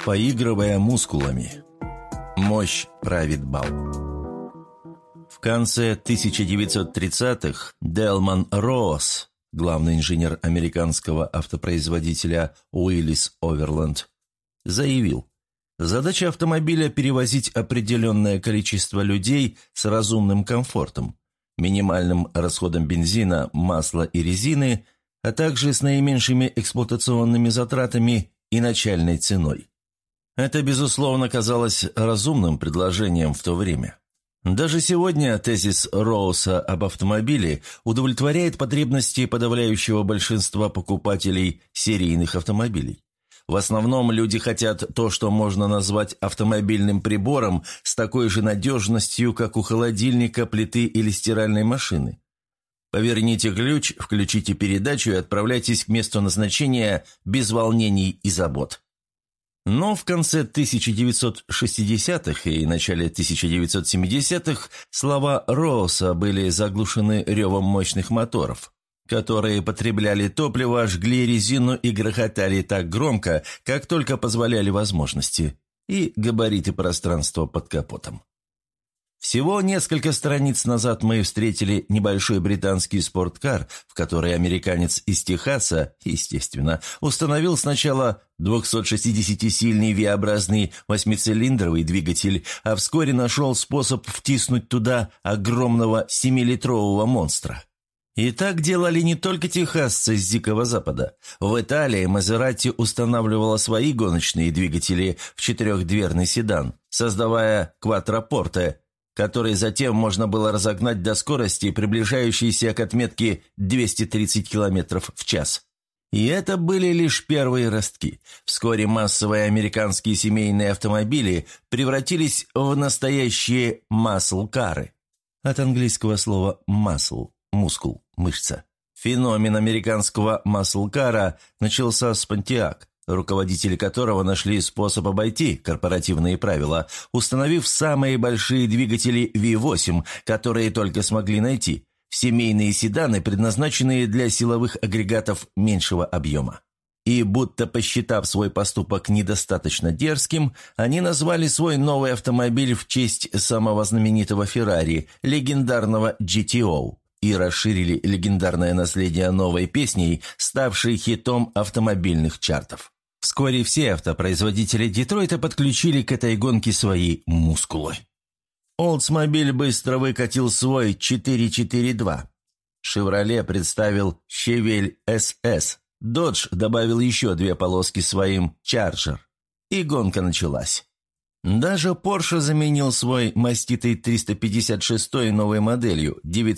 Поигрывая мускулами. Мощь правит бал. В конце 1930-х Делман Роос, главный инженер американского автопроизводителя Уиллис Оверленд, заявил: задача автомобиля – перевозить определенное количество людей с разумным комфортом, минимальным расходом бензина, масла и резины, а также с наименьшими эксплуатационными затратами и начальной ценой. Это, безусловно, казалось разумным предложением в то время. Даже сегодня тезис Роуса об автомобиле удовлетворяет потребности подавляющего большинства покупателей серийных автомобилей. В основном люди хотят то, что можно назвать автомобильным прибором с такой же надежностью, как у холодильника, плиты или стиральной машины. Поверните ключ, включите передачу и отправляйтесь к месту назначения без волнений и забот. Но в конце 1960-х и начале 1970-х слова Роуса были заглушены ревом мощных моторов, которые потребляли топливо, жгли резину и грохотали так громко, как только позволяли возможности, и габариты пространства под капотом. Всего несколько страниц назад мы встретили небольшой британский спорткар, в который американец из Техаса, естественно, установил сначала 260-сильный V-образный восьмицилиндровый двигатель, а вскоре нашел способ втиснуть туда огромного 7-литрового монстра. И так делали не только техасцы с Дикого Запада. В Италии Мазерати устанавливала свои гоночные двигатели в четырехдверный седан, создавая квадрапорте, который затем можно было разогнать до скорости, приближающейся к отметке 230 км в час. И это были лишь первые ростки. Вскоре массовые американские семейные автомобили превратились в настоящие маслкары. От английского слова «muscle» – мускул, мышца. Феномен американского маслкара начался с Pontiac, руководители которого нашли способ обойти корпоративные правила, установив самые большие двигатели V8, которые только смогли найти, семейные седаны, предназначенные для силовых агрегатов меньшего объема. И будто посчитав свой поступок недостаточно дерзким, они назвали свой новый автомобиль в честь самого знаменитого Ferrari, легендарного GTO, и расширили легендарное наследие новой песней, ставшей хитом автомобильных чартов. Вскоре все автопроизводители Детройта подключили к этой гонке свои мускулы. Oldsmobile быстро выкатил свой 442. Chevrolet представил Chevelle SS. Dodge добавил еще 2 полоски своим Charger. И гонка началась. Даже Porsche заменил свой маститый 356 новой моделью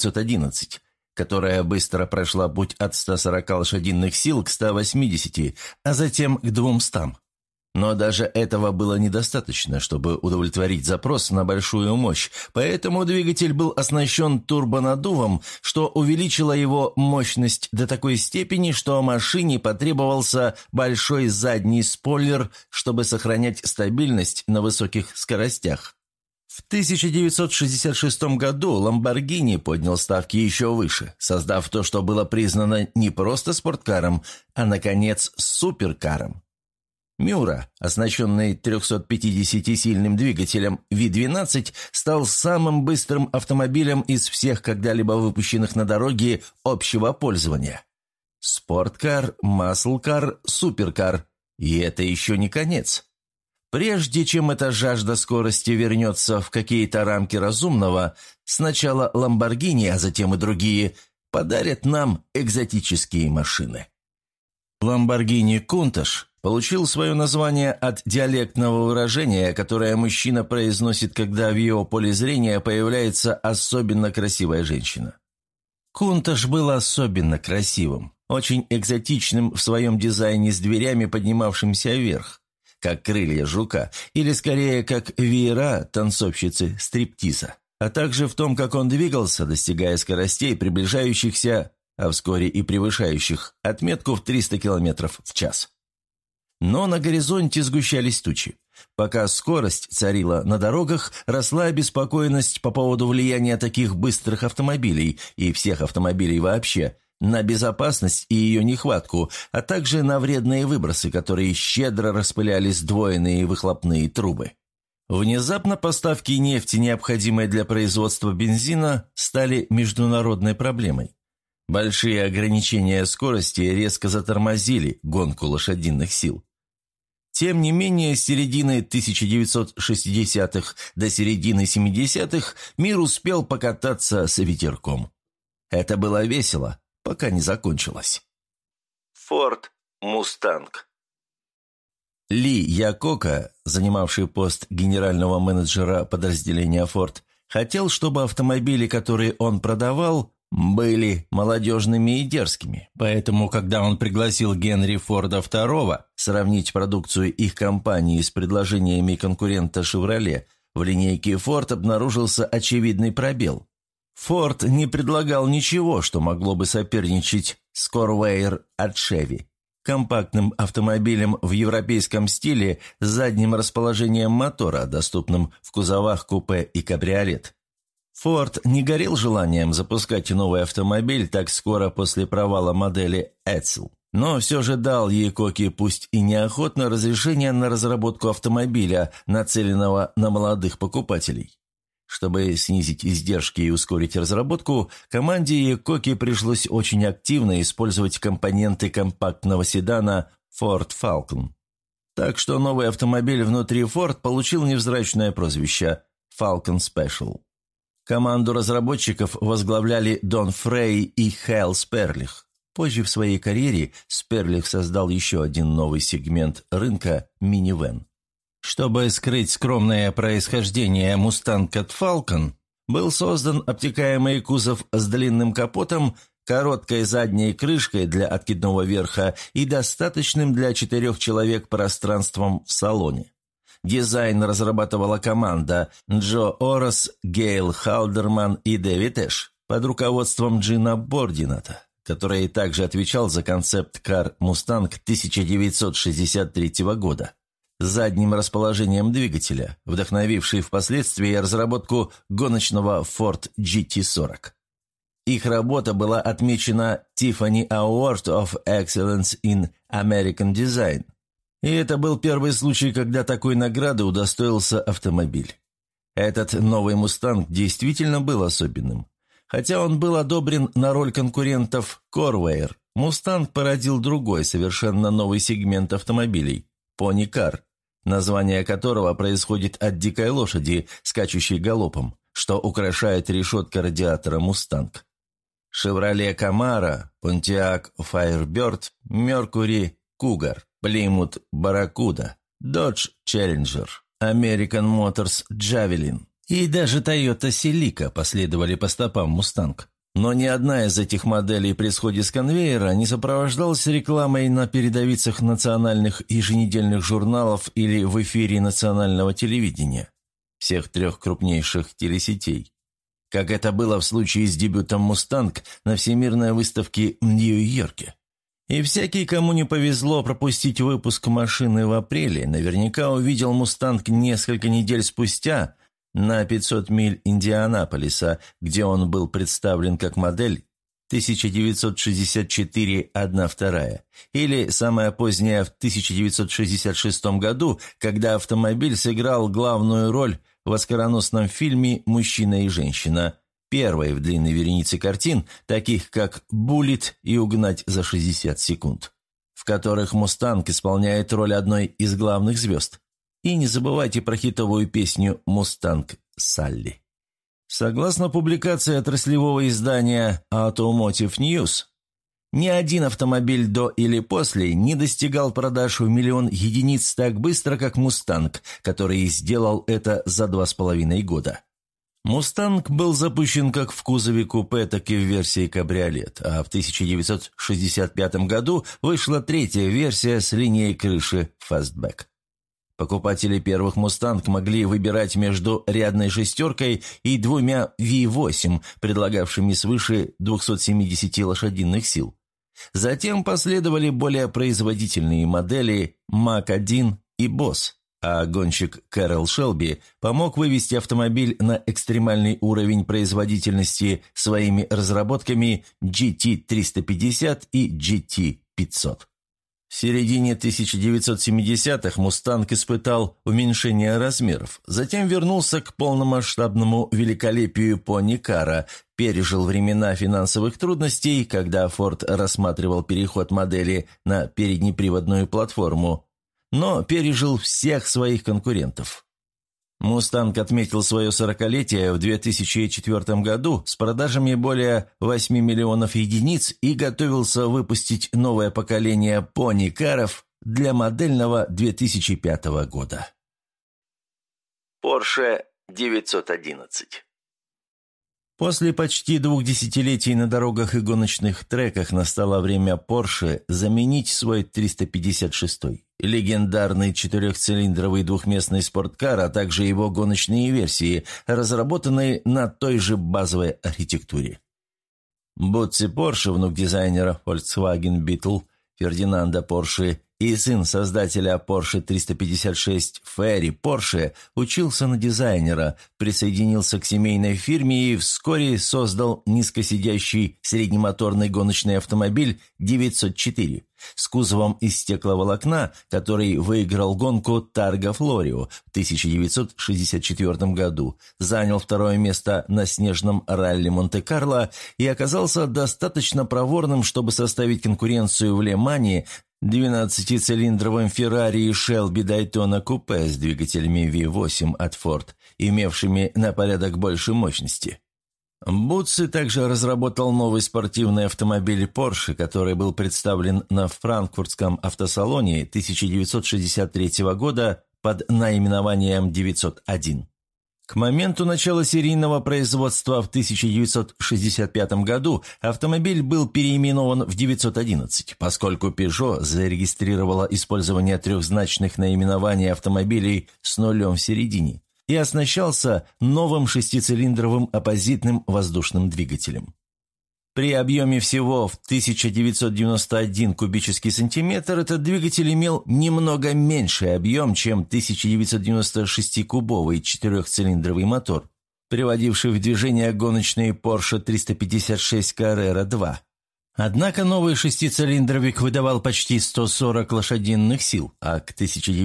911, которая быстро прошла путь от 140 лошадиных сил к 180, а затем к 200. Но даже этого было недостаточно, чтобы удовлетворить запрос на большую мощь, поэтому двигатель был оснащен турбонаддувом, что увеличило его мощность до такой степени, что машине потребовался большой задний спойлер, чтобы сохранять стабильность на высоких скоростях. В 1966 году Lamborghini поднял ставки еще выше, создав то, что было признано не просто спорткаром, а, наконец, суперкаром. Мюра, оснащенный 350-сильным двигателем V12, стал самым быстрым автомобилем из всех когда-либо выпущенных на дороге общего пользования. Спорткар, маслкар, суперкар. И это еще не конец. Прежде чем эта жажда скорости вернется в какие-то рамки разумного, сначала Lamborghini, а затем и другие, подарят нам экзотические машины. Lamborghini Countach получил свое название от диалектного выражения, которое мужчина произносит, когда в его поле зрения появляется особенно красивая женщина. Countach был особенно красивым, очень экзотичным в своем дизайне с дверями, поднимавшимся вверх, как крылья жука, или скорее как веера танцовщицы стриптиза, а также в том, как он двигался, достигая скоростей, приближающихся, а вскоре и превышающих отметку в 300 км в час. Но на горизонте сгущались тучи. Пока скорость царила на дорогах, росла обеспокоенность по поводу влияния таких быстрых автомобилей и всех автомобилей вообще на безопасность и ее нехватку, а также на вредные выбросы, которые щедро распыляли сдвоенные выхлопные трубы. Внезапно поставки нефти, необходимой для производства бензина, стали международной проблемой. Большие ограничения скорости резко затормозили гонку лошадиных сил. Тем не менее, с середины 1960-х до середины 70-х мир успел покататься с ветерком. Это было весело, пока не закончилось. Форд Мустанг. Ли Якока, занимавший пост генерального менеджера подразделения Форд, хотел, чтобы автомобили, которые он продавал, были молодежными и дерзкими. Поэтому, когда он пригласил Генри Форда II сравнить продукцию их компании с предложениями конкурента «Шевроле», в линейке Форд обнаружился очевидный пробел. Форд не предлагал ничего, что могло бы соперничать с Corvair от Chevy, компактным автомобилем в европейском стиле с задним расположением мотора, доступным в кузовах купе и кабриолет. Форд не горел желанием запускать новый автомобиль так скоро после провала модели Edsel, но все же дал Якоке, пусть и неохотно, разрешение на разработку автомобиля, нацеленного на молодых покупателей. Чтобы снизить издержки и ускорить разработку, команде Якоки пришлось очень активно использовать компоненты компактного седана Ford Falcon. Так что новый автомобиль внутри Ford получил невзрачное прозвище Falcon Special. Команду разработчиков возглавляли Дон Фрей и Хэл Сперлих. Позже в своей карьере Сперлих создал еще один новый сегмент рынка – минивэн. Чтобы скрыть скромное происхождение «Мустанг» от «Фалкон», был создан обтекаемый кузов с длинным капотом, короткой задней крышкой для откидного верха и достаточным для 4 человек пространством в салоне. Дизайн разрабатывала команда Джо Орос, Гейл Халдерман и Дэвид Эш под руководством Джина Бордината, который также отвечал за концепт-кар «Мустанг» 1963 года. С задним расположением двигателя, вдохновивший впоследствии разработку гоночного Ford GT40. Их работа была отмечена Tiffany Award of Excellence in American Design. И это был первый случай, когда такой награды удостоился автомобиль. Этот новый «Мустанг» действительно был особенным. Хотя он был одобрен на роль конкурентов Corvair, «Мустанг» породил другой, совершенно новый сегмент автомобилей – пони-кар, название которого происходит от дикой лошади, скачущей галопом, что украшает решетка радиатора «Мустанг». «Шевроле Камаро», «Понтиак Файрберд», «Меркури Кугар», «Плимут Барракуда», «Додж Челленджер», «Американ Моторс Джавелин» и даже «Тойота Селика» последовали по стопам «Мустанг». Но ни одна из этих моделей при сходе с конвейера не сопровождалась рекламой на передовицах национальных еженедельных журналов или в эфире национального телевидения, всех 3 крупнейших телесетей, как это было в случае с дебютом «Мустанг» на Всемирной выставке в Нью-Йорке. И всякий, кому не повезло пропустить выпуск машины в апреле, наверняка увидел «Мустанг» несколько недель спустя на 500 миль Индианаполиса, где он был представлен как модель 1964-1.2, или самая поздняя в 1966 году, когда автомобиль сыграл главную роль в оскароносном фильме «Мужчина и женщина», первой в длинной веренице картин, таких как «Буллит» и «Угнать за 60 секунд», в которых «Мустанг» исполняет роль одной из главных звезд. И не забывайте про хитовую песню «Мустанг Салли». Согласно публикации отраслевого издания Automotive News, ни один автомобиль до или после не достигал продаж в 1 миллион единиц так быстро, как «Мустанг», который сделал это за 2,5 года. «Мустанг» был запущен как в кузове купе, так и в версии кабриолет, а в 1965 году вышла 3-я версия с линией крыши «Фастбэк». Покупатели первых «Мустанг» могли выбирать между рядной шестеркой и 2 V8, предлагавшими свыше 270 лошадиных сил. Затем последовали более производительные модели Mach-1 и Boss, а гонщик Кэрол Шелби помог вывести автомобиль на экстремальный уровень производительности своими разработками GT350 и GT500. В середине 1970-х «Мустанг» испытал уменьшение размеров, затем вернулся к полномасштабному великолепию пони-кара, пережил времена финансовых трудностей, когда Ford рассматривал переход модели на переднеприводную платформу, но пережил всех своих конкурентов. «Мустанг» отметил свое 40-летие в 2004 году с продажами более 8 миллионов единиц и готовился выпустить новое поколение пони-каров для модельного 2005 года. Porsche 911. После почти 2 десятилетий на дорогах и гоночных треках настало время Porsche заменить свой 356-й, легендарный четырехцилиндровый двухместный спорткар, а также его гоночные версии, разработанные на той же базовой архитектуре. Бутси Порше, внук дизайнера Volkswagen Beetle Фердинанда Порше и сын создателя Porsche 356 Ферри Порше, учился на дизайнера, присоединился к семейной фирме и вскоре создал низкосидящий среднемоторный гоночный автомобиль 904 с кузовом из стекловолокна, который выиграл гонку Тарго Флорио в 1964 году, занял второе место на снежном ралли Монте-Карло и оказался достаточно проворным, чтобы составить конкуренцию в Ле-Мане 12-цилиндровым Ferrari Shelby Daytona Coupe с двигателями V8 от Ford, имевшими на порядок больше мощности. Бутси также разработал новый спортивный автомобиль Porsche, который был представлен на франкфуртском автосалоне 1963 года под наименованием 901. К моменту начала серийного производства в 1965 году автомобиль был переименован в 911, поскольку Peugeot зарегистрировала использование трехзначных наименований автомобилей с нулем в середине и оснащался новым шестицилиндровым оппозитным воздушным двигателем. При объеме всего в 1991 кубический сантиметр этот двигатель имел немного меньший объем, чем 1996-кубовый четырехцилиндровый мотор, приводивший в движение гоночный Porsche 356 Carrera 2. Однако новый шестицилиндровик выдавал почти 140 лошадиных сил, а к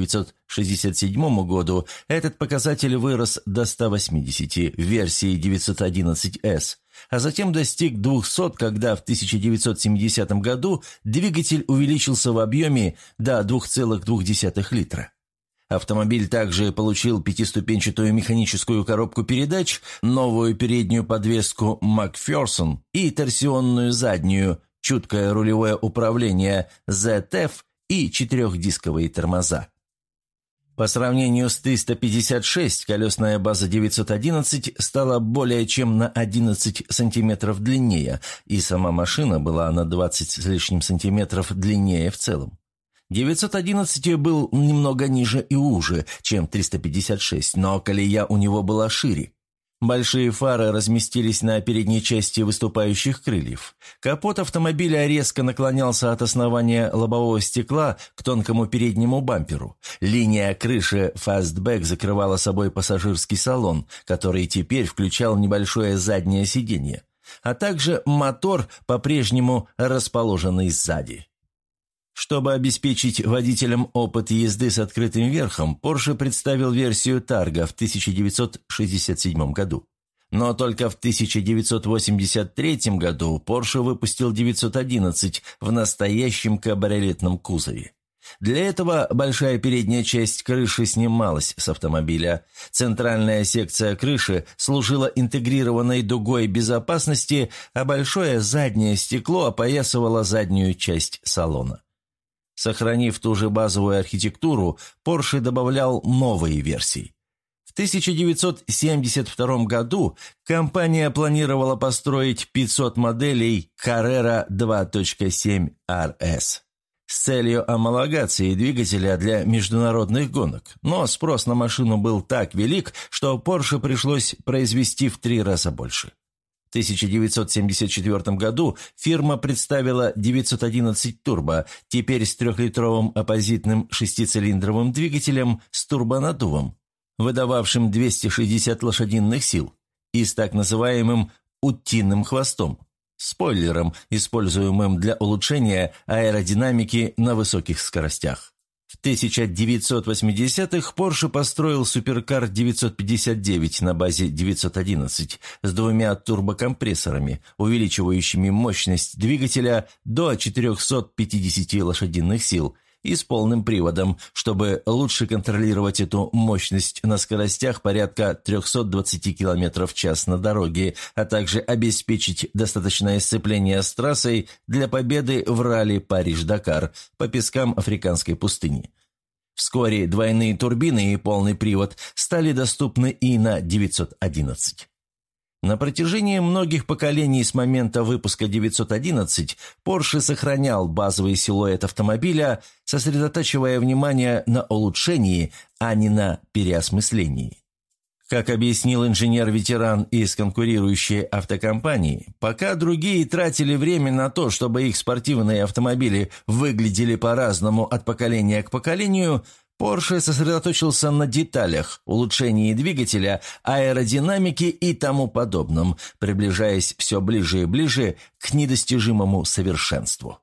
1967 году этот показатель вырос до 180 в версии 911S, а затем достиг 200, когда в 1970 году двигатель увеличился в объеме до 2,2 литра. Автомобиль также получил пятиступенчатую механическую коробку передач, новую переднюю подвеску McPherson и торсионную заднюю, чуткое рулевое управление ZF и четырехдисковые тормоза. По сравнению с 356, колесная база 911 стала более чем на 11 сантиметров длиннее, и сама машина была на 20 с лишним сантиметров длиннее в целом. 911 был немного ниже и уже, чем 356, но колея у него была шире. Большие фары разместились на передней части выступающих крыльев. Капот автомобиля резко наклонялся от основания лобового стекла к тонкому переднему бамперу. Линия крыши фастбэк закрывала собой пассажирский салон, который теперь включал небольшое заднее сиденье, а также мотор, по-прежнему расположенный сзади. Чтобы обеспечить водителям опыт езды с открытым верхом, Porsche представил версию Targa в 1967 году. Но только в 1983 году Porsche выпустил 911 в настоящем кабриолетном кузове. Для этого большая передняя часть крыши снималась с автомобиля. Центральная секция крыши служила интегрированной дугой безопасности, а большое заднее стекло опоясывало заднюю часть салона. Сохранив ту же базовую архитектуру, Porsche добавлял новые версии. В 1972 году компания планировала построить 500 моделей Carrera 2.7 RS с целью homологации двигателя для международных гонок, но спрос на машину был так велик, что Porsche пришлось произвести в 3 раза больше. В 1974 году фирма представила 911 турбо, теперь с трехлитровым оппозитным шестицилиндровым двигателем с турбонаддувом, выдававшим 260 лошадиных сил, и с так называемым «утиным хвостом», спойлером, используемым для улучшения аэродинамики на высоких скоростях. В 1980-х Porsche построил суперкар 959 на базе 911 с двумя турбокомпрессорами, увеличивающими мощность двигателя до 450 лошадиных сил, и с полным приводом, чтобы лучше контролировать эту мощность на скоростях порядка 320 км в час на дороге, а также обеспечить достаточное сцепление с трассой для победы в ралли Париж-Дакар по пескам африканской пустыни. Вскоре двойные турбины и полный привод стали доступны и на 911. На протяжении многих поколений с момента выпуска 911 Porsche сохранял базовый силуэт автомобиля, сосредотачивая внимание на улучшении, а не на переосмыслении. Как объяснил инженер-ветеран из конкурирующей автокомпании, пока другие тратили время на то, чтобы их спортивные автомобили выглядели по-разному от поколения к поколению, Porsche сосредоточился на деталях, улучшении двигателя, аэродинамике и тому подобном, приближаясь все ближе и ближе к недостижимому совершенству.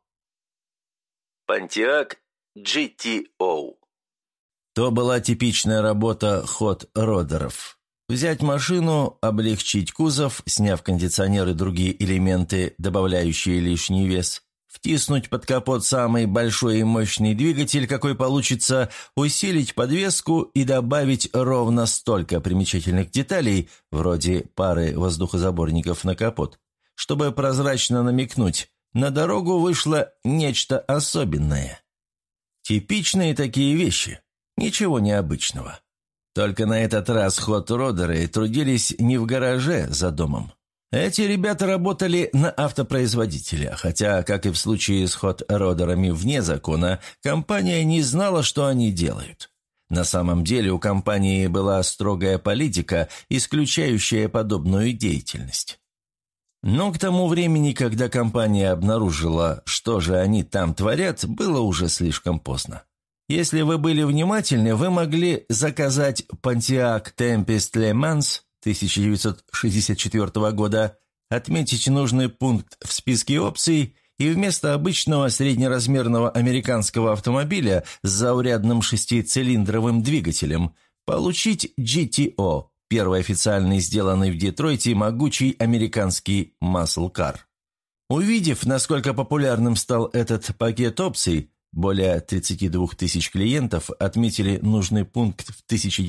Pontiac GTO. То была типичная работа хот-родеров. Взять машину, облегчить кузов, сняв кондиционер и другие элементы, добавляющие лишний вес, втиснуть под капот самый большой и мощный двигатель, какой получится, усилить подвеску и добавить ровно столько примечательных деталей, вроде пары воздухозаборников на капот, чтобы прозрачно намекнуть, на дорогу вышло нечто особенное. Типичные такие вещи, ничего необычного. Только на этот раз хот-родеры трудились не в гараже за домом. Эти ребята работали на автопроизводителя, хотя, как и в случае с хот-родерами вне закона, компания не знала, что они делают. На самом деле у компании была строгая политика, исключающая подобную деятельность. Но к тому времени, когда компания обнаружила, что же они там творят, было уже слишком поздно. Если вы были внимательны, вы могли заказать Pontiac Tempest Le Mans 1964 года, отметить нужный пункт в списке опций и вместо обычного среднеразмерного американского автомобиля с заурядным шестицилиндровым двигателем получить GTO, первый официальный сделанный в Детройте могучий американский muscle car. Увидев, насколько популярным стал этот пакет опций, более 32 тысяч клиентов отметили нужный пункт в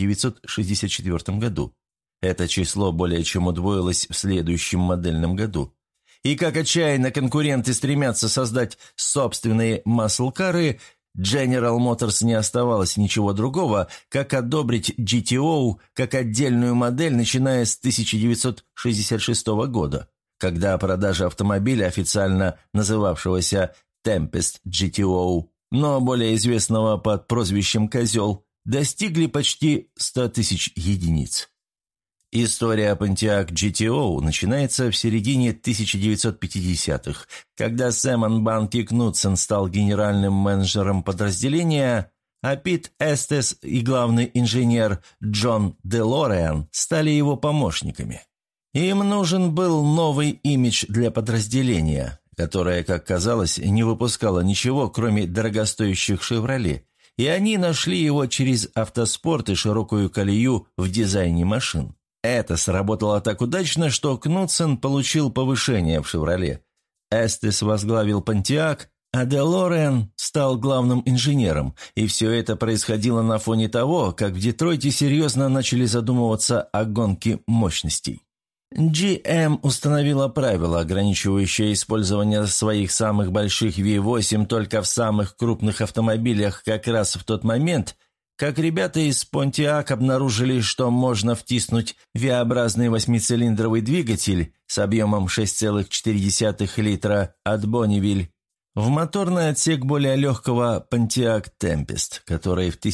1964 году. Это число более чем удвоилось в следующем модельном году. И как отчаянно конкуренты стремятся создать собственные маслкары, General Motors не оставалось ничего другого, как одобрить GTO как отдельную модель, начиная с 1966 года, когда продажи автомобиля, официально называвшегося Tempest GTO, но более известного под прозвищем «Козел», достигли почти 100 тысяч единиц. История Pontiac GTO начинается в середине 1950-х, когда Сэмон Банки Кнутсен стал генеральным менеджером подразделения, а Пит Эстес и главный инженер Джон Делориан стали его помощниками. Им нужен был новый имидж для подразделения, которое, как казалось, не выпускало ничего, кроме дорогостоящих «Шевроле», и они нашли его через автоспорт и широкую колею в дизайне машин. Это сработало так удачно, что Кнутсен получил повышение в «Шевроле». Эстес возглавил «Понтиак», а Делориан стал главным инженером, и все это происходило на фоне того, как в Детройте серьезно начали задумываться о гонке мощностей. GM установила правило, ограничивающее использование своих самых больших V8 только в самых крупных автомобилях как раз в тот момент, как ребята из Pontiac обнаружили, что можно втиснуть V-образный восьмицилиндровый двигатель с объемом 6,4 литра от Bonneville в моторный отсек более легкого Pontiac Tempest, который в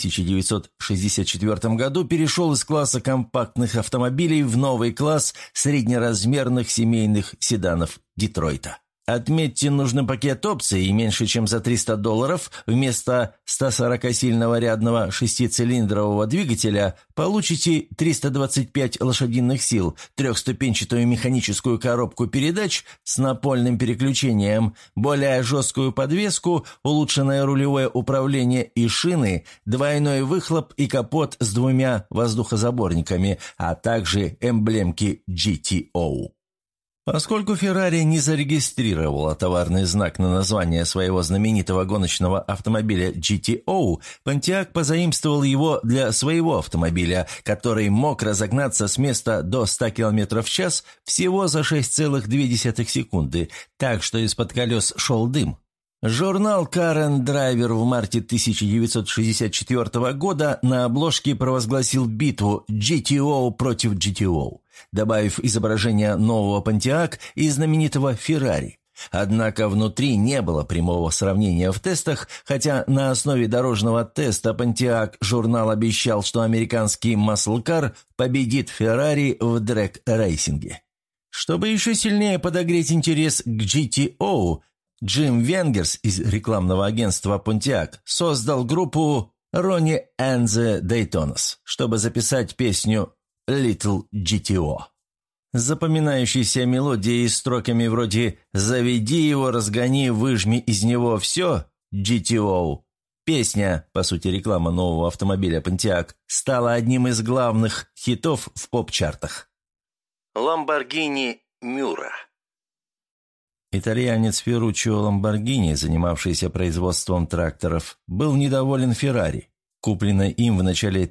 1964 году перешел из класса компактных автомобилей в новый класс среднеразмерных семейных седанов Детройта. Отметьте нужный пакет опций, и меньше чем за $300 вместо 140-сильного рядного шестицилиндрового двигателя получите 325 лошадиных сил, трехступенчатую механическую коробку передач с напольным переключением, более жесткую подвеску, улучшенное рулевое управление и шины, двойной выхлоп и капот с 2 воздухозаборниками, а также эмблемки GTO. Поскольку Ferrari не зарегистрировала товарный знак на название своего знаменитого гоночного автомобиля GTO, Pontiac позаимствовал его для своего автомобиля, который мог разогнаться с места до 100 км в час всего за 6,2 секунды, так что из-под колес шел дым. Журнал Car and Driver в марте 1964 года на обложке провозгласил битву GTO против GTO, добавив изображение нового Pontiac и знаменитого Ferrari. Однако внутри не было прямого сравнения в тестах, хотя на основе дорожного теста Pontiac журнал обещал, что американский Muscle Car победит Ferrari в дрэг-рейсинге. Чтобы еще сильнее подогреть интерес к GTO, Джим Венгерс из рекламного агентства Pontiac создал группу Ronnie and the Daytonas, чтобы записать песню «Little GTO». С запоминающейся мелодией и строками вроде «Заведи его, разгони, выжми из него все» GTO. Песня, по сути реклама нового автомобиля Pontiac, стала одним из главных хитов в поп-чартах. Lamborghini Miura. Итальянец Ферруччо Ламборгини, занимавшийся производством тракторов, был недоволен Феррари, купленной им в начале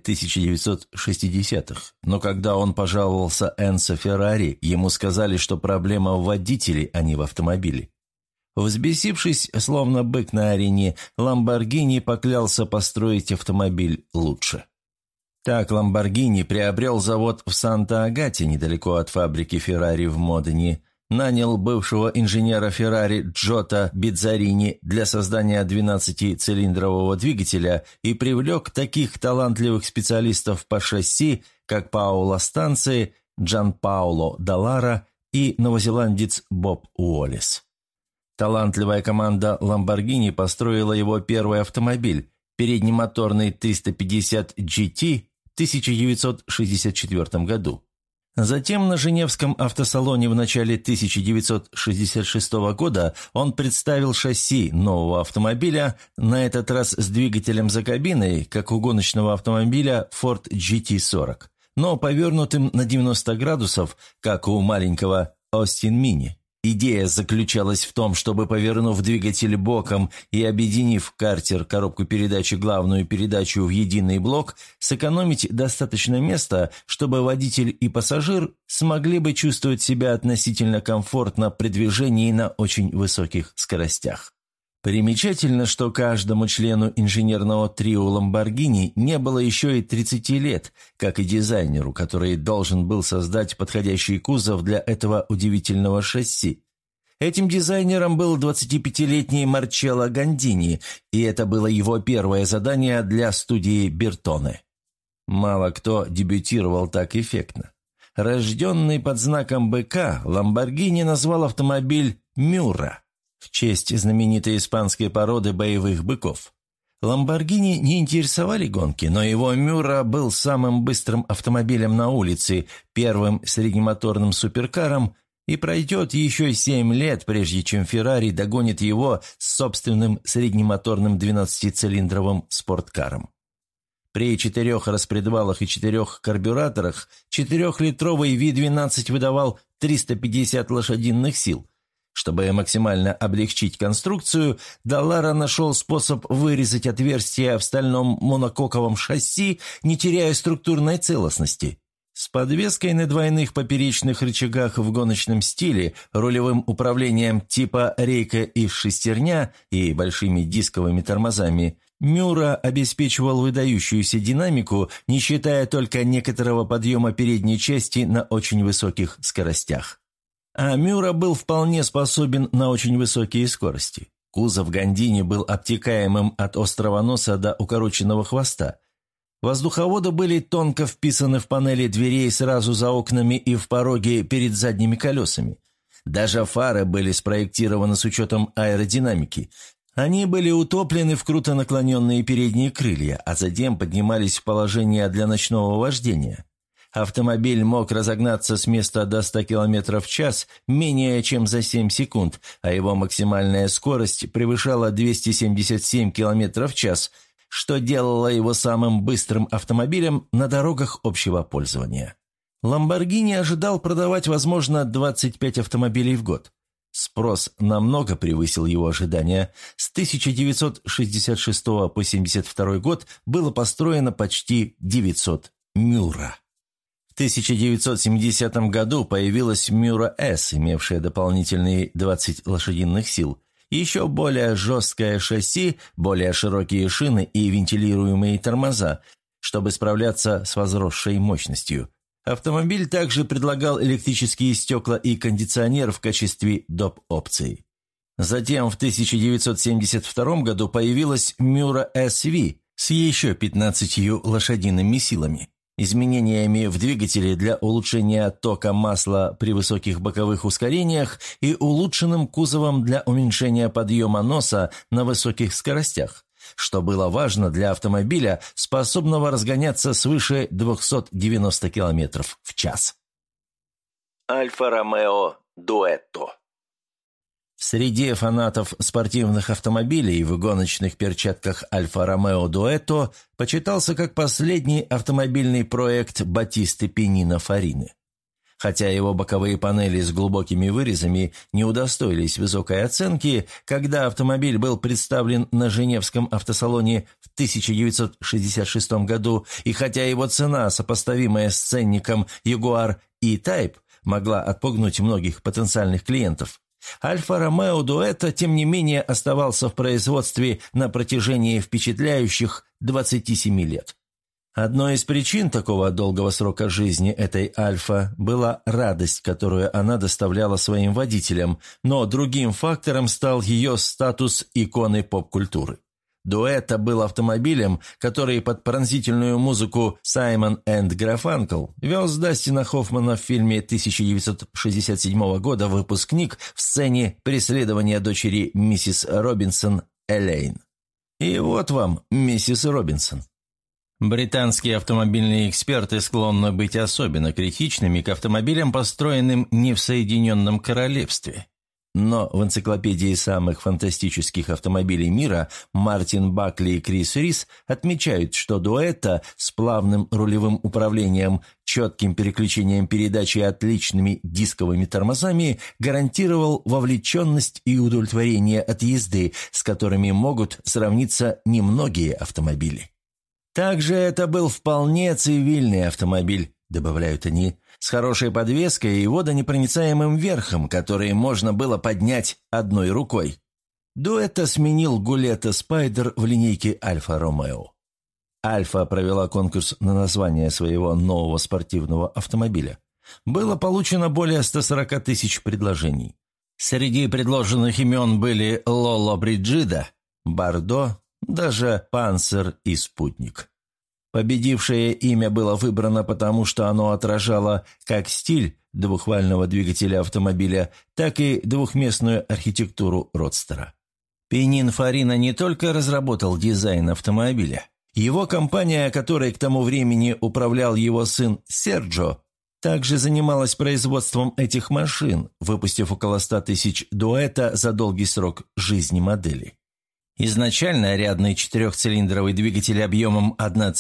1960-х. Но когда он пожаловался Энцо Феррари, ему сказали, что проблема в водителе, а не в автомобиле. Взбесившись, словно бык на арене, Ламборгини поклялся построить автомобиль лучше. Так Ламборгини приобрел завод в Санта-Агате, недалеко от фабрики Феррари в Модене, нанял бывшего инженера Феррари Джота Бидзарини для создания 12-цилиндрового двигателя и привлек таких талантливых специалистов по шасси, как Паоло Станци, Джанпауло Даллара и новозеландец Боб Уоллес. Талантливая команда Lamborghini построила его первый автомобиль, переднемоторный 350 GT, в 1964 году. Затем на Женевском автосалоне в начале 1966 года он представил шасси нового автомобиля, на этот раз с двигателем за кабиной, как у гоночного автомобиля Ford GT40, но повернутым на 90 градусов, как у маленького Austin Mini. Идея заключалась в том, чтобы, повернув двигатель боком и объединив картер, коробку передач и главную передачу в единый блок, сэкономить достаточно места, чтобы водитель и пассажир смогли бы чувствовать себя относительно комфортно при движении на очень высоких скоростях. Примечательно, что каждому члену инженерного трио Lamborghini не было еще и 30 лет, как и дизайнеру, который должен был создать подходящий кузов для этого удивительного шасси. Этим дизайнером был 25-летний Марчелло Гандини, и это было его первое задание для студии Бертоне. Мало кто дебютировал так эффектно. Рожденный под знаком быка, Lamborghini назвал автомобиль «Мюра», в честь знаменитой испанской породы боевых быков. Ламборгини не интересовали гонки, но его Мюра был самым быстрым автомобилем на улице, первым среднемоторным суперкаром, и пройдет еще 7 лет, прежде чем Феррари догонит его с собственным среднемоторным 12-цилиндровым спорткаром. При 4 распредвалах и 4 карбюраторах 4-литровый V12 выдавал 350 лошадиных сил. Чтобы максимально облегчить конструкцию, Даллара нашел способ вырезать отверстия в стальном монококовом шасси, не теряя структурной целостности. С подвеской на двойных поперечных рычагах в гоночном стиле, рулевым управлением типа рейка и шестерня и большими дисковыми тормозами, Мюра обеспечивал выдающуюся динамику, не считая только некоторого подъема передней части на очень высоких скоростях. А Мюра был вполне способен на очень высокие скорости. Кузов Гандини был обтекаемым от острого носа до укороченного хвоста. Воздуховоды были тонко вписаны в панели дверей сразу за окнами и в пороге перед задними колесами. Даже фары были спроектированы с учетом аэродинамики. Они были утоплены в круто наклоненные передние крылья, а затем поднимались в положение для ночного вождения. Автомобиль мог разогнаться с места до 100 км в час менее чем за 7 секунд, а его максимальная скорость превышала 277 км в час, что делало его самым быстрым автомобилем на дорогах общего пользования. Lamborghini ожидал продавать, возможно, 25 автомобилей в год. Спрос намного превысил его ожидания. С 1966 по 1972 год было построено почти 900 Мюра. В 1970 году появилась Мюра S, имевшая дополнительные 20 лошадиных сил, еще более жесткое шасси, более широкие шины и вентилируемые тормоза, чтобы справляться с возросшей мощностью. Автомобиль также предлагал электрические стекла и кондиционер в качестве доп. Опции. Затем в 1972 году появилась Мюра SV с еще 15 лошадиными силами, изменениями в двигателе для улучшения тока масла при высоких боковых ускорениях и улучшенным кузовом для уменьшения подъема носа на высоких скоростях, что было важно для автомобиля, способного разгоняться свыше 290 км в час. Альфа-Ромео Дуэтто. Среди фанатов спортивных автомобилей в гоночных перчатках Альфа-Ромео Дуэтто почитался как последний автомобильный проект Батисты Пинино-Фарины. Хотя его боковые панели с глубокими вырезами не удостоились высокой оценки, когда автомобиль был представлен на Женевском автосалоне в 1966 году, и хотя его цена, сопоставимая с ценником Jaguar E-Type, могла отпугнуть многих потенциальных клиентов, Альфа-Ромео Дуэтто, тем не менее, оставался в производстве на протяжении впечатляющих 27 лет. Одной из причин такого долгого срока жизни этой «Альфа» была радость, которую она доставляла своим водителям, но другим фактором стал ее статус иконы поп-культуры. Дуэтто был автомобилем, который под пронзительную музыку «Саймон энд Гарфанкл» вез Дастина Хоффмана в фильме 1967 года «Выпускник» в сцене преследования дочери миссис Робинсон Элейн. И вот вам миссис Робинсон. Британские автомобильные эксперты склонны быть особенно критичными к автомобилям, построенным не в Соединенном Королевстве. Но в энциклопедии самых фантастических автомобилей мира Мартин Бакли и Крис Рис отмечают, что Дуэтто с плавным рулевым управлением, четким переключением передач и отличными дисковыми тормозами гарантировал вовлеченность и удовлетворение от езды, с которыми могут сравниться немногие автомобили. Также это был вполне цивильный автомобиль, добавляют они, с хорошей подвеской и водонепроницаемым верхом, который можно было поднять одной рукой. Дуэтто сменил Гулетто Спайдер в линейке Альфа-Ромео. Альфа провела конкурс на название своего нового спортивного автомобиля. Было получено более 140 тысяч предложений. Среди предложенных имен были Лоло Бриджида, Бордо, даже Панцер и Спутник. Победившее имя было выбрано потому, что оно отражало как стиль двухвального двигателя автомобиля, так и двухместную архитектуру родстера. Пининфарина не только разработал дизайн автомобиля. Его компания, которой к тому времени управлял его сын Серджо, также занималась производством этих машин, выпустив около 100 тысяч Дуэтто за долгий срок жизни модели. Изначально рядный четырехцилиндровый двигатель объемом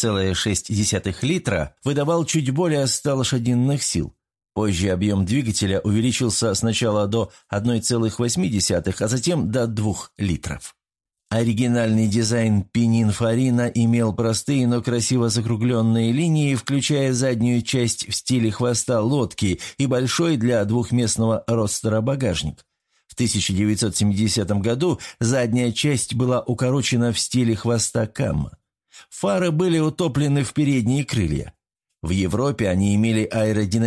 1,6 литра выдавал чуть более 100 лошадиных сил. Позже объем двигателя увеличился сначала до 1,8, а затем до 2 литров. Оригинальный дизайн Пининфарина имел простые, но красиво закругленные линии, включая заднюю часть в стиле хвоста лодки и большой для двухместного родстера багажник. В 1970 году задняя часть была укорочена в стиле хвоста Камма. Фары были утоплены в передние крылья. В Европе они имели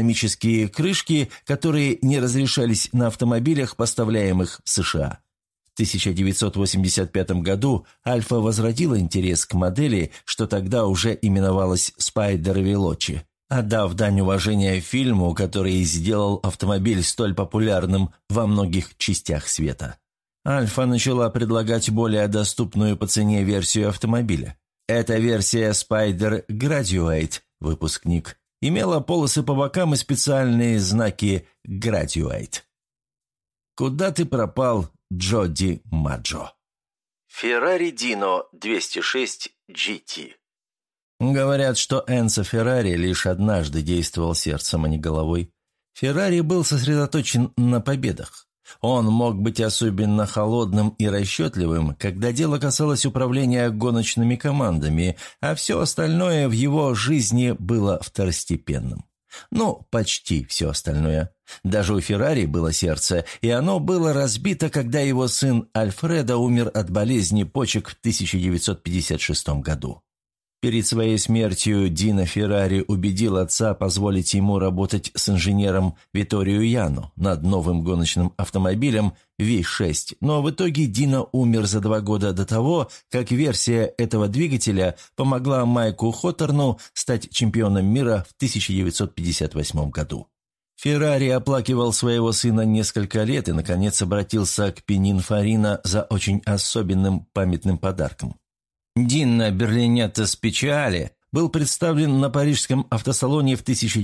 аэродинамические крышки, которые не разрешались на автомобилях, поставляемых в США. В 1985 году Альфа возродила интерес к модели, что тогда уже именовалось Spider Veloce, отдав дань уважения фильму, который сделал автомобиль столь популярным во многих частях света. Альфа начала предлагать более доступную по цене версию автомобиля. Эта версия Spider Graduate, выпускник, имела полосы по бокам и специальные знаки Graduate. «Куда ты пропал, Джо Маджо?» Ferrari Dino 206 GT. Говорят, что Энцо Феррари лишь однажды действовал сердцем, а не головой. Феррари был сосредоточен на победах. Он мог быть особенно холодным и расчетливым, когда дело касалось управления гоночными командами, а все остальное в его жизни было второстепенным. Ну, почти все остальное. Даже у Феррари было сердце, и оно было разбито, когда его сын Альфредо умер от болезни почек в 1956 году. Перед своей смертью Дино Феррари убедил отца позволить ему работать с инженером Витторио Яно над новым гоночным автомобилем V6, но в итоге Дино умер за 2 года до того, как версия этого двигателя помогла Майку Хоторну стать чемпионом мира в 1958 году. Феррари оплакивал своего сына несколько лет и, наконец, обратился к Пининфарино за очень особенным памятным подарком. Динно Берлинетто Спечиале был представлен на парижском автосалоне в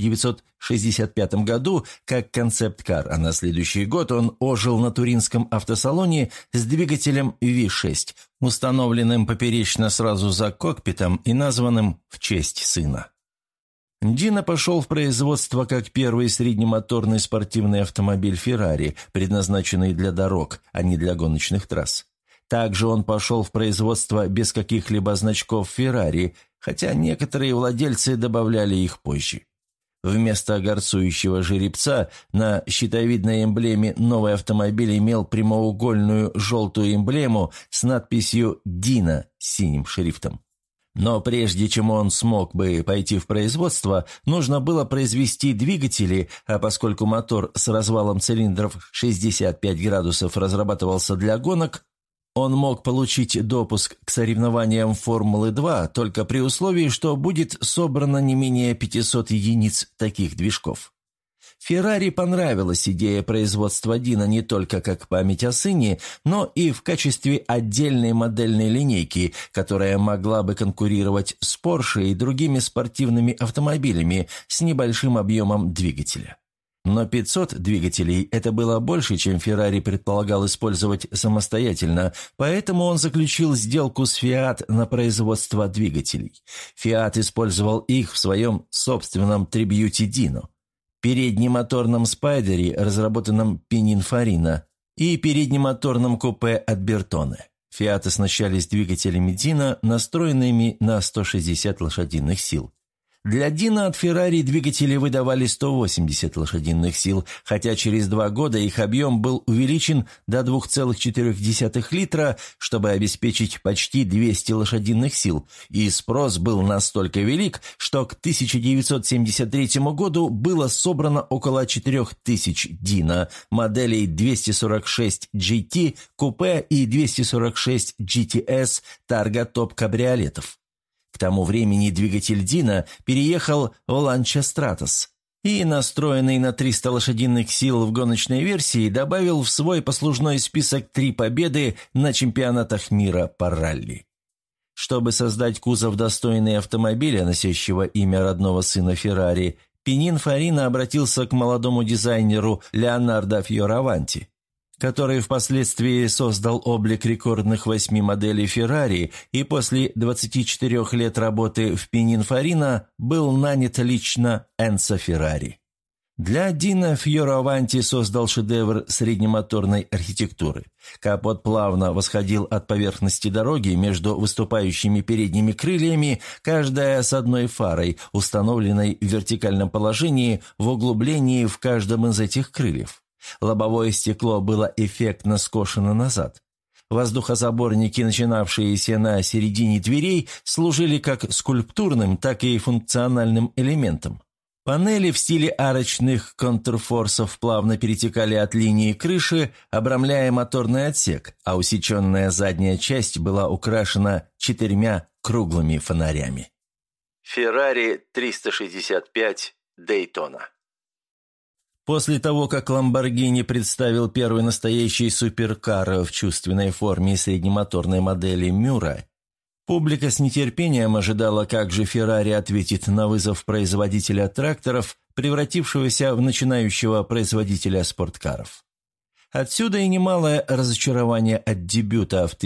1965 году как концепт-кар, а на следующий год он ожил на туринском автосалоне с двигателем V6, установленным поперечно сразу за кокпитом и названным в честь сына. Дино пошел в производство как первый среднемоторный спортивный автомобиль Ferrari, предназначенный для дорог, а не для гоночных трасс. Также он пошел в производство без каких-либо значков Ferrari, хотя некоторые владельцы добавляли их позже. Вместо горцующего жеребца на щитовидной эмблеме новый автомобиль имел прямоугольную желтую эмблему с надписью «Дино» синим шрифтом. Но прежде чем он смог бы пойти в производство, нужно было произвести двигатели, а поскольку мотор с развалом цилиндров 65 градусов разрабатывался для гонок, он мог получить допуск к соревнованиям Формулы-2 только при условии, что будет собрано не менее 500 единиц таких движков. Феррари понравилась идея производства Дино не только как память о сыне, но и в качестве отдельной модельной линейки, которая могла бы конкурировать с Porsche и другими спортивными автомобилями с небольшим объемом двигателя. Но 500 двигателей – это было больше, чем Феррари предполагал использовать самостоятельно, поэтому он заключил сделку с Fiat на производство двигателей. Fiat использовал их в своем собственном трибьюте Дино, переднемоторном спайдере, разработанном Пининфарино, и переднемоторном купе от Бертоне. Fiat оснащались двигателями Дино, настроенными на 160 лошадиных сил. Для Дино от Ferrari двигатели выдавали 180 лошадиных сил, хотя через 2 года их объем был увеличен до 2,4 литра, чтобы обеспечить почти 200 лошадиных сил, и спрос был настолько велик, что к 1973 году было собрано около 4000 Дино, моделей 246 GT, купе и 246 GTS Targa Top кабриолетов. К тому времени двигатель Дино переехал в Lancia Stratos и, настроенный на 300 лошадиных сил в гоночной версии, добавил в свой послужной список 3 победы на чемпионатах мира по ралли. Чтобы создать кузов, достойный автомобиля, носящего имя родного сына Феррари, Пининфарино обратился к молодому дизайнеру Леонардо Фьораванти, который впоследствии создал облик рекордных 8 моделей Ferrari и после 24 лет работы в Пининфарино был нанят лично Энцо Феррари. Для Дино Фьораванти создал шедевр среднемоторной архитектуры. Капот плавно восходил от поверхности дороги между выступающими передними крыльями, каждая с одной фарой, установленной в вертикальном положении в углублении в каждом из этих крыльев. Лобовое стекло было эффектно скошено назад. Воздухозаборники, начинавшиеся на середине дверей, служили как скульптурным, так и функциональным элементом. Панели в стиле арочных контрфорсов плавно перетекали от линии крыши, обрамляя моторный отсек, а усеченная задняя часть была украшена 4 круглыми фонарями. Ferrari 365 Daytona. После того, как Lamborghini представил первый настоящий суперкар в чувственной форме среднемоторной модели Мюра, публика с нетерпением ожидала, как же Ferrari ответит на вызов производителя тракторов, превратившегося в начинающего производителя спорткаров. Отсюда и немалое разочарование от дебюта в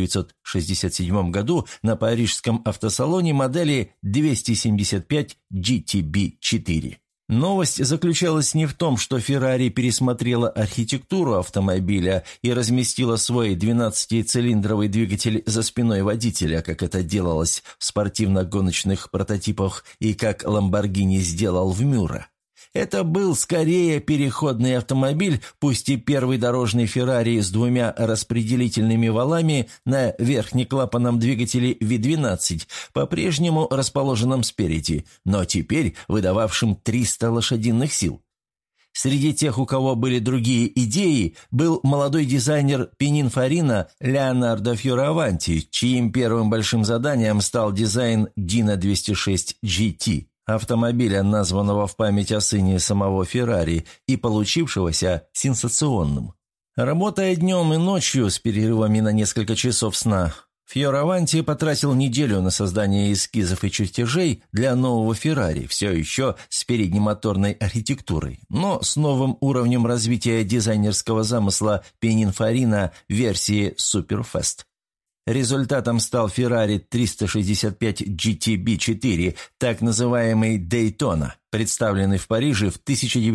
1967 году на парижском автосалоне модели 275 GTB4. Новость заключалась не в том, что Ferrari пересмотрела архитектуру автомобиля и разместила свой 12-цилиндровый двигатель за спиной водителя, как это делалось в спортивно-гоночных прототипах и как Lamborghini сделал в Мюра. Это был скорее переходный автомобиль, пусть и первый дорожный Ferrari с 2 распределительными валами на верхнеклапанном двигателе V12, по-прежнему расположенном спереди, но теперь выдававшим 300 лошадиных сил. Среди тех, у кого были другие идеи, был молодой дизайнер Пининфарина Леонардо Фьораванти, чьим первым большим заданием стал дизайн Dino 206 GT. Автомобиля, названного в память о сыне самого Феррари и получившегося сенсационным. Работая днем и ночью с перерывами на несколько часов сна, Фьораванти потратил неделю на создание эскизов и чертежей для нового Феррари, все еще с переднемоторной архитектурой, но с новым уровнем развития дизайнерского замысла Пининфарина версии Superfast. Результатом стал Ferrari 365 GTB4, так называемый Daytona, представленный в Париже в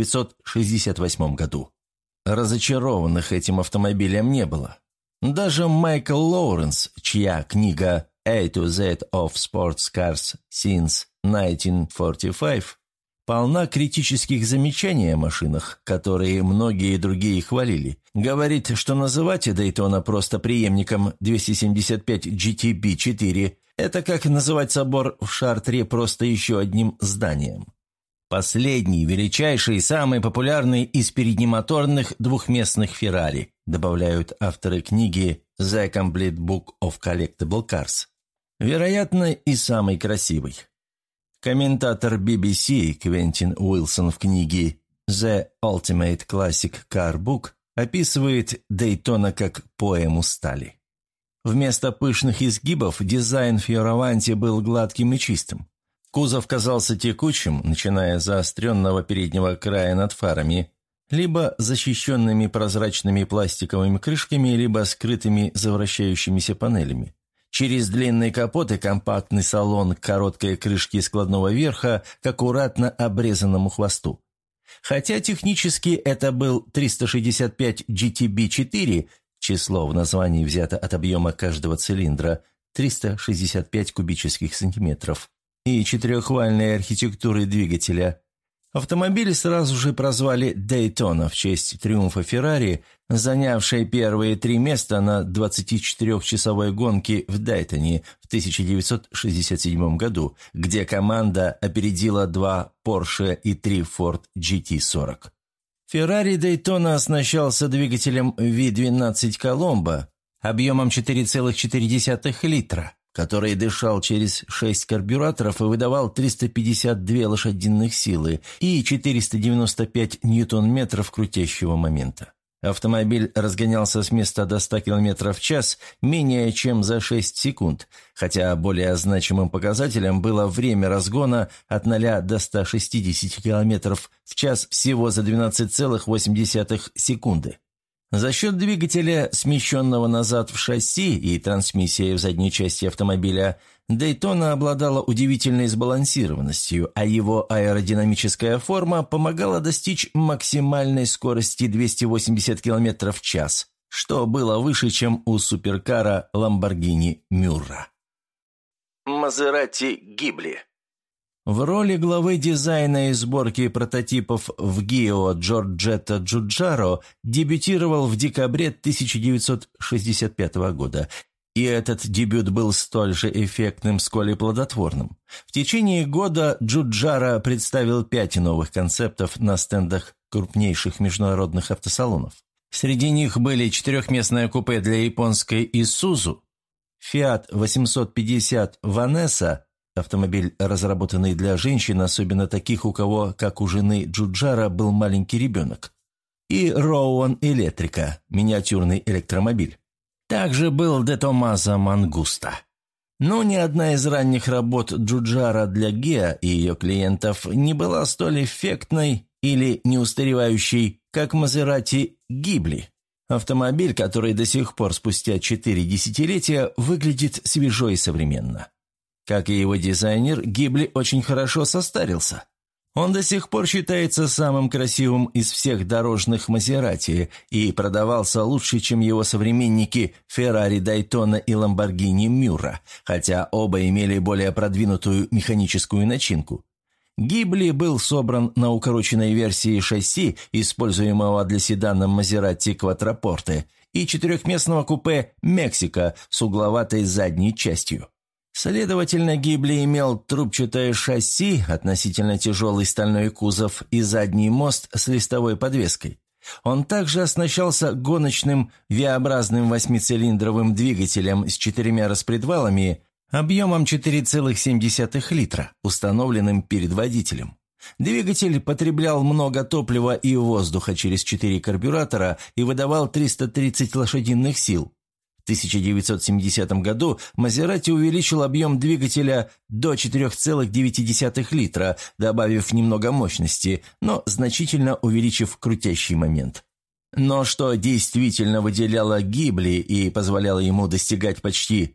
1968 году. Разочарованных этим автомобилем не было. Даже Майкл Лоуренс, чья книга «A to Z of Sports Cars Since 1945» полна критических замечаний о машинах, которые многие другие хвалили. Говорит, что называть Daytona просто преемником 275 GTB4 – это как называть собор в Шартре просто еще одним зданием. Последний, величайший, самый популярный из переднемоторных двухместных Ferrari, добавляют авторы книги «The Complete Book of Collectible Cars». Вероятно, и самый красивый. Комментатор BBC Квентин Уилсон в книге «The Ultimate Classic Car Book» описывает Daytona как поэму стали. Вместо пышных изгибов дизайн Фьораванти был гладким и чистым. Кузов казался текучим, начиная с заостренного переднего края над фарами, либо защищенными прозрачными пластиковыми крышками, либо скрытыми за вращающимися панелями. Через длинный капот и компактный салон к короткой крышке складного верха к аккуратно обрезанному хвосту. Хотя технически это был 365 GTB4, число в названии взято от объема каждого цилиндра, 365 кубических сантиметров, и четырехвальной архитектуры двигателя, автомобиль сразу же прозвали Daytona в честь триумфа Ferrari, занявшей первые 3 места на 24-часовой гонке в Дайтоне в 1967 году, где команда опередила 2 Porsche и 3 Ford GT40. Ferrari Daytona оснащался двигателем V12 Colombo объемом 4,4 литра, который дышал через 6 карбюраторов и выдавал 352 лошадиных силы и 495 ньютон-метров крутящего момента. Автомобиль разгонялся с места до 100 км в час менее чем за 6 секунд, хотя более значимым показателем было время разгона от 0 до 160 км в час всего за 12,8 секунды. За счет двигателя, смещенного назад в шасси и трансмиссии в задней части автомобиля, Daytona обладала удивительной сбалансированностью, а его аэродинамическая форма помогала достичь максимальной скорости 280 км в час, что было выше, чем у суперкара Lamborghini Miura. Мазерати Гибли. В роли главы дизайна и сборки прототипов в ГИО Джорджетто Джуджаро дебютировал в декабре 1965 года И этот дебют был столь же эффектным, сколь и плодотворным. В течение года Джуджара представил 5 новых концептов на стендах крупнейших международных автосалонов. Среди них были 4-местное купе для японской Isuzu, Fiat 850 Vanessa, автомобиль, разработанный для женщин, особенно таких, у кого, как у жены Джуджара, был маленький ребенок, и Rowan Electrica, миниатюрный электромобиль. Также был De Tomaso Mangusta. Но ни одна из ранних работ Джуджара для Геа и ее клиентов не была столь эффектной или неустаревающей, как Мазерати Гибли. Автомобиль, который до сих пор, спустя 4 десятилетия, выглядит свежо и современно. Как и его дизайнер, Гибли очень хорошо состарился. Он до сих пор считается самым красивым из всех дорожных Мазерати и продавался лучше, чем его современники Феррари Дайтона и Ламборгини Мюра, хотя оба имели более продвинутую механическую начинку. Гибли был собран на укороченной версии шасси, используемого для седана Мазерати Кватропорте, и 4-местного купе «Мексика» с угловатой задней частью. Следовательно, Гибли имел трубчатое шасси, относительно тяжелый стальной кузов и задний мост с листовой подвеской. Он также оснащался гоночным V-образным 8-цилиндровым двигателем с 4 распредвалами объемом 4,7 литра, установленным перед водителем. Двигатель потреблял много топлива и воздуха через 4 карбюратора и выдавал 330 лошадиных сил. В 1970 году Мазерати увеличил объем двигателя до 4,9 литра, добавив немного мощности, но значительно увеличив крутящий момент. Но что действительно выделяло Гибли и позволяло ему достигать почти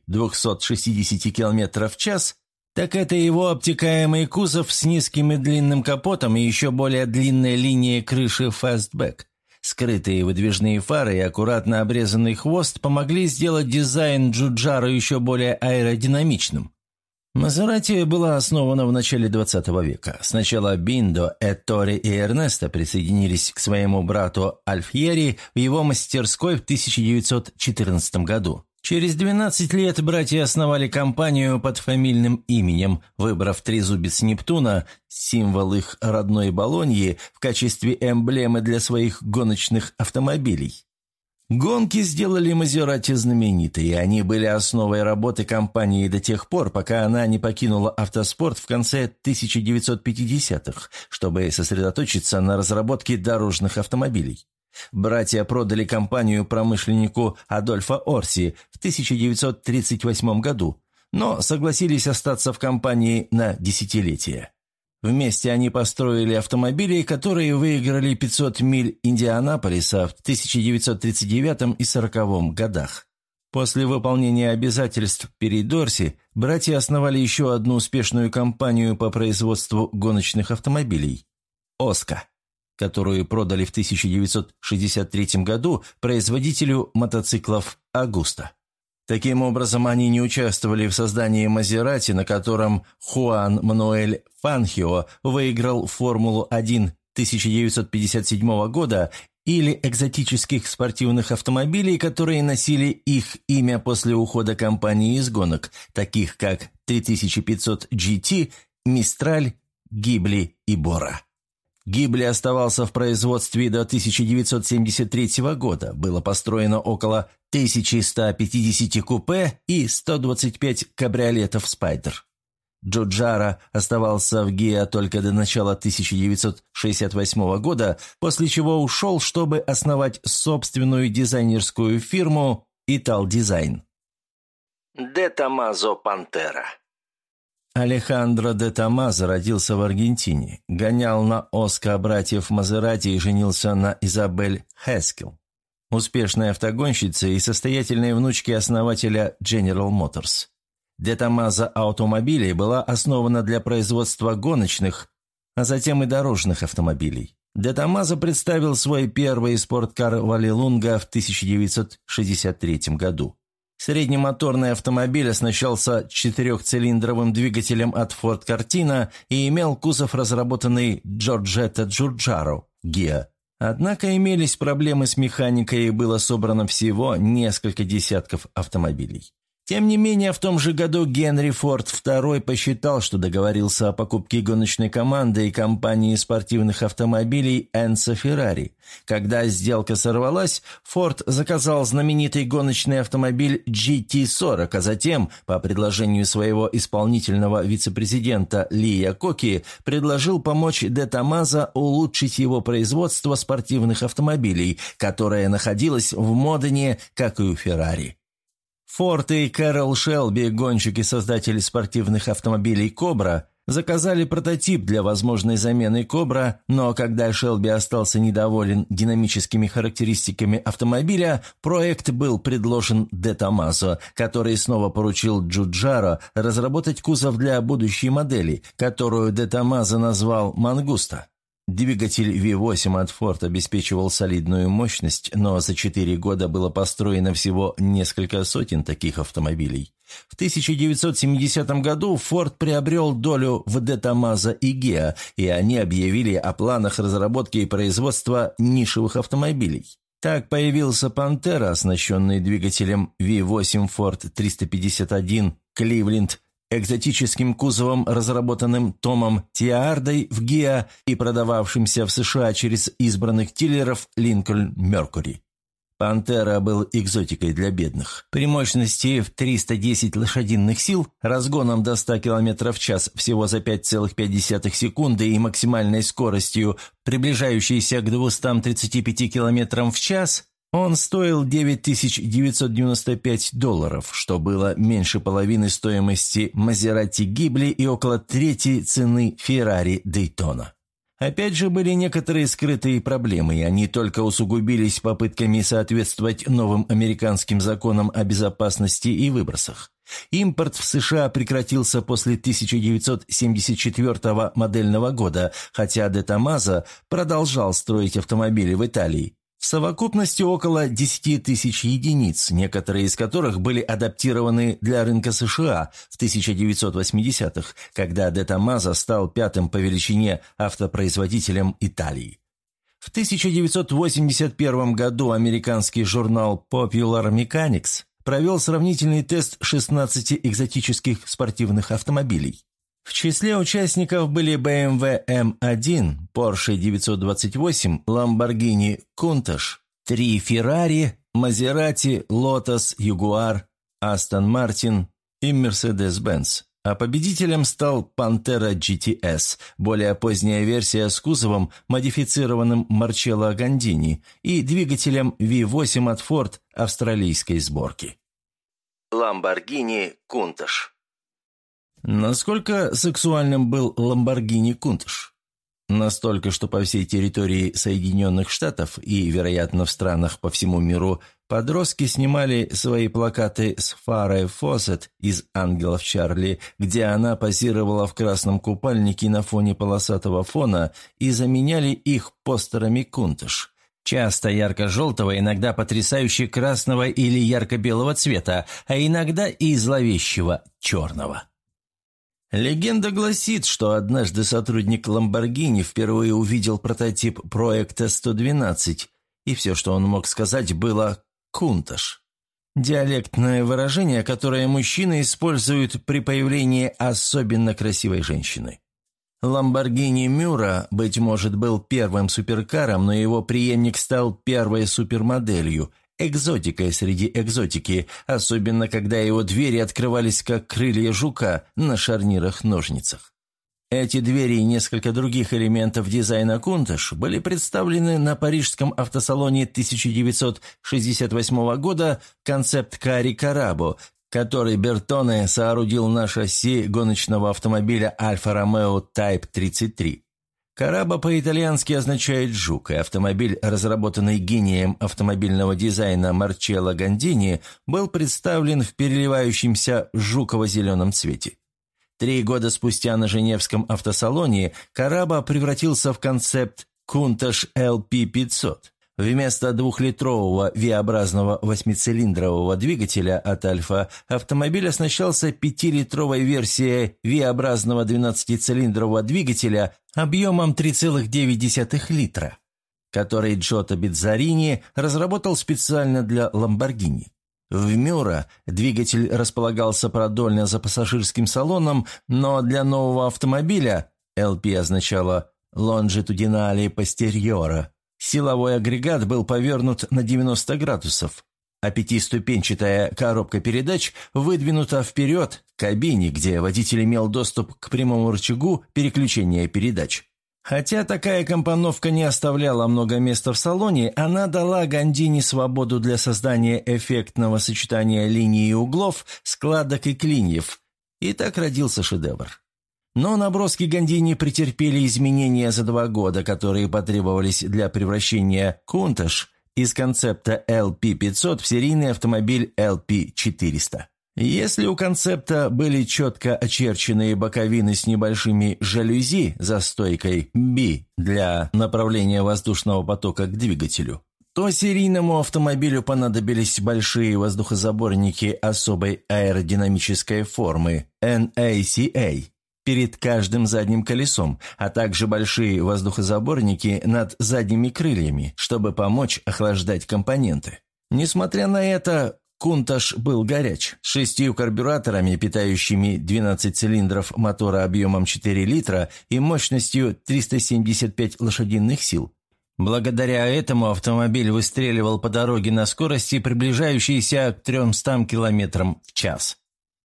260 км в час, так это его обтекаемый кузов с низким и длинным капотом и еще более длинной линией крыши фастбэк. Скрытые выдвижные фары и аккуратно обрезанный хвост помогли сделать дизайн Джуджара еще более аэродинамичным. Мазерати была основана в начале XX века. Сначала Биндо, Эттори и Эрнесто присоединились к своему брату Альфьери в его мастерской в 1914 году. Через 12 лет братья основали компанию под фамильным именем, выбрав трезубец Нептуна, символ их родной Болоньи, в качестве эмблемы для своих гоночных автомобилей. Гонки сделали Мазерати знаменитой, и они были основой работы компании до тех пор, пока она не покинула автоспорт в конце 1950-х, чтобы сосредоточиться на разработке дорожных автомобилей. Братья продали компанию промышленнику Адольфо Орси в 1938 году, но согласились остаться в компании на десятилетие. Вместе они построили автомобили, которые выиграли 500 миль Индианаполиса в 1939 и 1940 годах. После выполнения обязательств перед Орси, братья основали еще одну успешную компанию по производству гоночных автомобилей – «Оска», которую продали в 1963 году производителю мотоциклов «Агуста». Таким образом, они не участвовали в создании Мазерати, на котором Хуан Мануэль Фанхио выиграл Формулу-1 1957 года, или экзотических спортивных автомобилей, которые носили их имя после ухода компании из гонок, таких как 3500 GT, Мистраль, Гибли и Бора. Гибли оставался в производстве до 1973 года. Было построено около 1150 купе и 125 кабриолетов «Спайдер». Джуджара оставался в Геа только до начала 1968 года, после чего ушел, чтобы основать собственную дизайнерскую фирму «Итал Дизайн». Де Томазо Пантера. Алехандро де Томазо родился в Аргентине, гонял на Оска братьев Мазерати и женился на Изабель Хескел, успешной автогонщице и состоятельной внучке основателя General Motors. Де Томазо Автомобилей была основана для производства гоночных, а затем и дорожных автомобилей. Де Томазо представил свой первый спорткар Валлелунга в 1963 году. Среднемоторный автомобиль оснащался 4-цилиндровым двигателем от Ford Cortina и имел кузов, разработанный Джорджетто Джуджаро, Геа. Однако имелись проблемы с механикой и было собрано всего несколько десятков автомобилей. Тем не менее, в том же году Генри Форд II посчитал, что договорился о покупке гоночной команды и компании спортивных автомобилей Энцо Феррари. Когда сделка сорвалась, Форд заказал знаменитый гоночный автомобиль GT40, а затем, по предложению своего исполнительного вице-президента Ли Якоки, предложил помочь Де Томазо улучшить его производство спортивных автомобилей, которое находилось в Модене, как и у Феррари. Форд и Кэрол Шелби, гонщик и спортивных автомобилей «Кобра», заказали прототип для возможной замены «Кобра», но когда Шелби остался недоволен динамическими характеристиками автомобиля, проект был предложен Де Томазо, который снова поручил Джуджаро разработать кузов для будущей модели, которую Де Томазо назвал «Мангуста». Двигатель V8 от Ford обеспечивал солидную мощность, но за 4 года было построено всего несколько сотен таких автомобилей. В 1970 году Ford приобрел долю в Де Томазо и Ghia, и они объявили о планах разработки и производства нишевых автомобилей. Так появился Pantera, оснащенный двигателем V8 Ford 351 Cleveland, экзотическим кузовом, разработанным Томом Тиаардой в Ghia и продававшимся в США через избранных дилеров Lincoln Mercury. «Пантера» был экзотикой для бедных. При мощности в 310 лошадиных сил, разгоном до 100 км в час всего за 5,5 секунды и максимальной скоростью, приближающейся к 235 км в час, он стоил $9995, что было меньше половины стоимости Мазерати Гибли и около трети цены Феррари Дейтона. Опять же, были некоторые скрытые проблемы, и они только усугубились попытками соответствовать новым американским законам о безопасности и выбросах. Импорт в США прекратился после 1974 модельного года, хотя Де Томазо продолжал строить автомобили в Италии. В совокупности около 10 тысяч единиц, некоторые из которых были адаптированы для рынка США в 1980-х, когда Де Томазо стал пятым по величине автопроизводителем Италии. В 1981 году американский журнал Popular Mechanics провел сравнительный тест 16 экзотических спортивных автомобилей. В числе участников были BMW M1, Porsche 928, Lamborghini Countach, 3 Ferrari, Maserati, Lotus, Jaguar, Aston Martin и Mercedes-Benz. А победителем стал Pantera GTS, более поздняя версия с кузовом, модифицированным Марчелло Гандини, и двигателем V8 от Ford австралийской сборки. Lamborghini Countach. Насколько сексуальным был Lamborghini Countach? Настолько, что по всей территории Соединенных Штатов и, вероятно, в странах по всему миру подростки снимали свои плакаты с Фарой Фоссет из «Ангелов Чарли», где она позировала в красном купальнике на фоне полосатого фона, и заменяли их постерами Countach. Часто ярко-желтого, иногда потрясающе красного или ярко-белого цвета, а иногда и зловещего черного. Легенда гласит, что однажды сотрудник Lamborghini впервые увидел прототип проекта 112, и все, что он мог сказать, было «Countach». Диалектное выражение, которое мужчины используют при появлении особенно красивой женщины. Lamborghini Miura, быть может, был первым суперкаром, но его преемник стал первой супермоделью, экзотикой среди экзотики, особенно когда его двери открывались как крылья жука на шарнирах-ножницах. Эти двери и несколько других элементов дизайна Countach были представлены на парижском автосалоне 1968 года концепт-каре Карабо, который Бертоне соорудил на шасси гоночного автомобиля Alfa Romeo Type 33. Карабо по-итальянски означает «жук», и автомобиль, разработанный гением автомобильного дизайна Марчелло Гандини, был представлен в переливающемся жуково-зеленом цвете. 3 года спустя на Женевском автосалоне Карабо превратился в концепт Countach LP500. Вместо 2-литрового V-образного 8-цилиндрового двигателя от Альфа автомобиль оснащался 5-литровой версией V-образного 12-цилиндрового двигателя объемом 3,9 литра, который Джото Биззарини разработал специально для Lamborghini. В Мюра двигатель располагался продольно за пассажирским салоном, но для нового автомобиля LP означало «longitudinale posteriore». Силовой агрегат был повернут на 90 градусов, а пятиступенчатая коробка передач выдвинута вперед к кабине, где водитель имел доступ к прямому рычагу переключения передач. Хотя такая компоновка не оставляла много места в салоне, она дала Гандини свободу для создания эффектного сочетания линий и углов, складок и клиньев. И так родился шедевр. Но наброски Гандини претерпели изменения за 2 года, которые потребовались для превращения Countach из концепта LP500 в серийный автомобиль LP400. Если у концепта были четко очерченные боковины с небольшими жалюзи за стойкой B для направления воздушного потока к двигателю, то серийному автомобилю понадобились большие воздухозаборники особой аэродинамической формы NACA перед каждым задним колесом, а также большие воздухозаборники над задними крыльями, чтобы помочь охлаждать компоненты. Несмотря на это, Countach был горяч, с 6 карбюраторами, питающими 12 цилиндров мотора объемом 4 литра и мощностью 375 лошадиных сил. Благодаря этому автомобиль выстреливал по дороге на скорости, приближающейся к 300 км в час.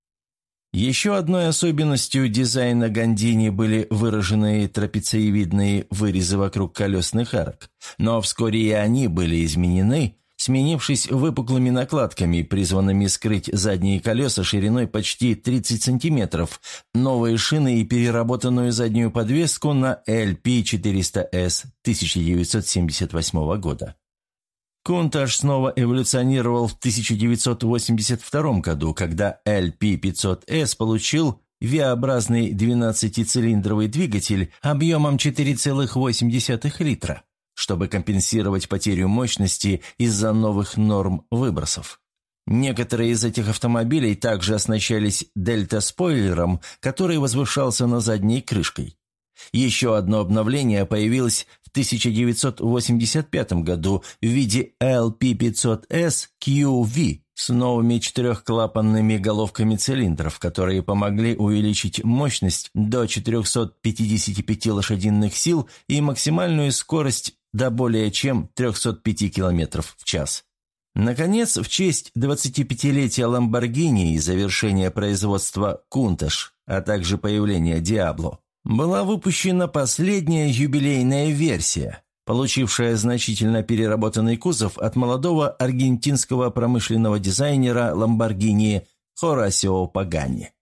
Еще одной особенностью дизайна Гандини были выраженные трапециевидные вырезы вокруг колесных арок, но вскоре и они были изменены, сменившись выпуклыми накладками, призванными скрыть задние колеса шириной почти 30 сантиметров, новые шины и переработанную заднюю подвеску на LP400S 1978 года. Countach снова эволюционировал в 1982 году, когда LP500S получил V-образный 12-цилиндровый двигатель объемом 4,8 литра, чтобы компенсировать потерю мощности из-за новых норм выбросов. Некоторые из этих автомобилей также оснащались дельта-спойлером, который возвышался над задней крышкой. Еще одно обновление появилось в 1985 году в виде LP500S QV с новыми 4-клапанными головками цилиндров, которые помогли увеличить мощность до 455 лошадиных сил и максимальную скорость до более чем 305 км в час. Наконец, в честь 25-летия Lamborghini и завершения производства Countach, а также появления Diablo, была выпущена последняя юбилейная версия, получившая значительно переработанный кузов от молодого аргентинского промышленного дизайнера Lamborghini Хорасио Пагани.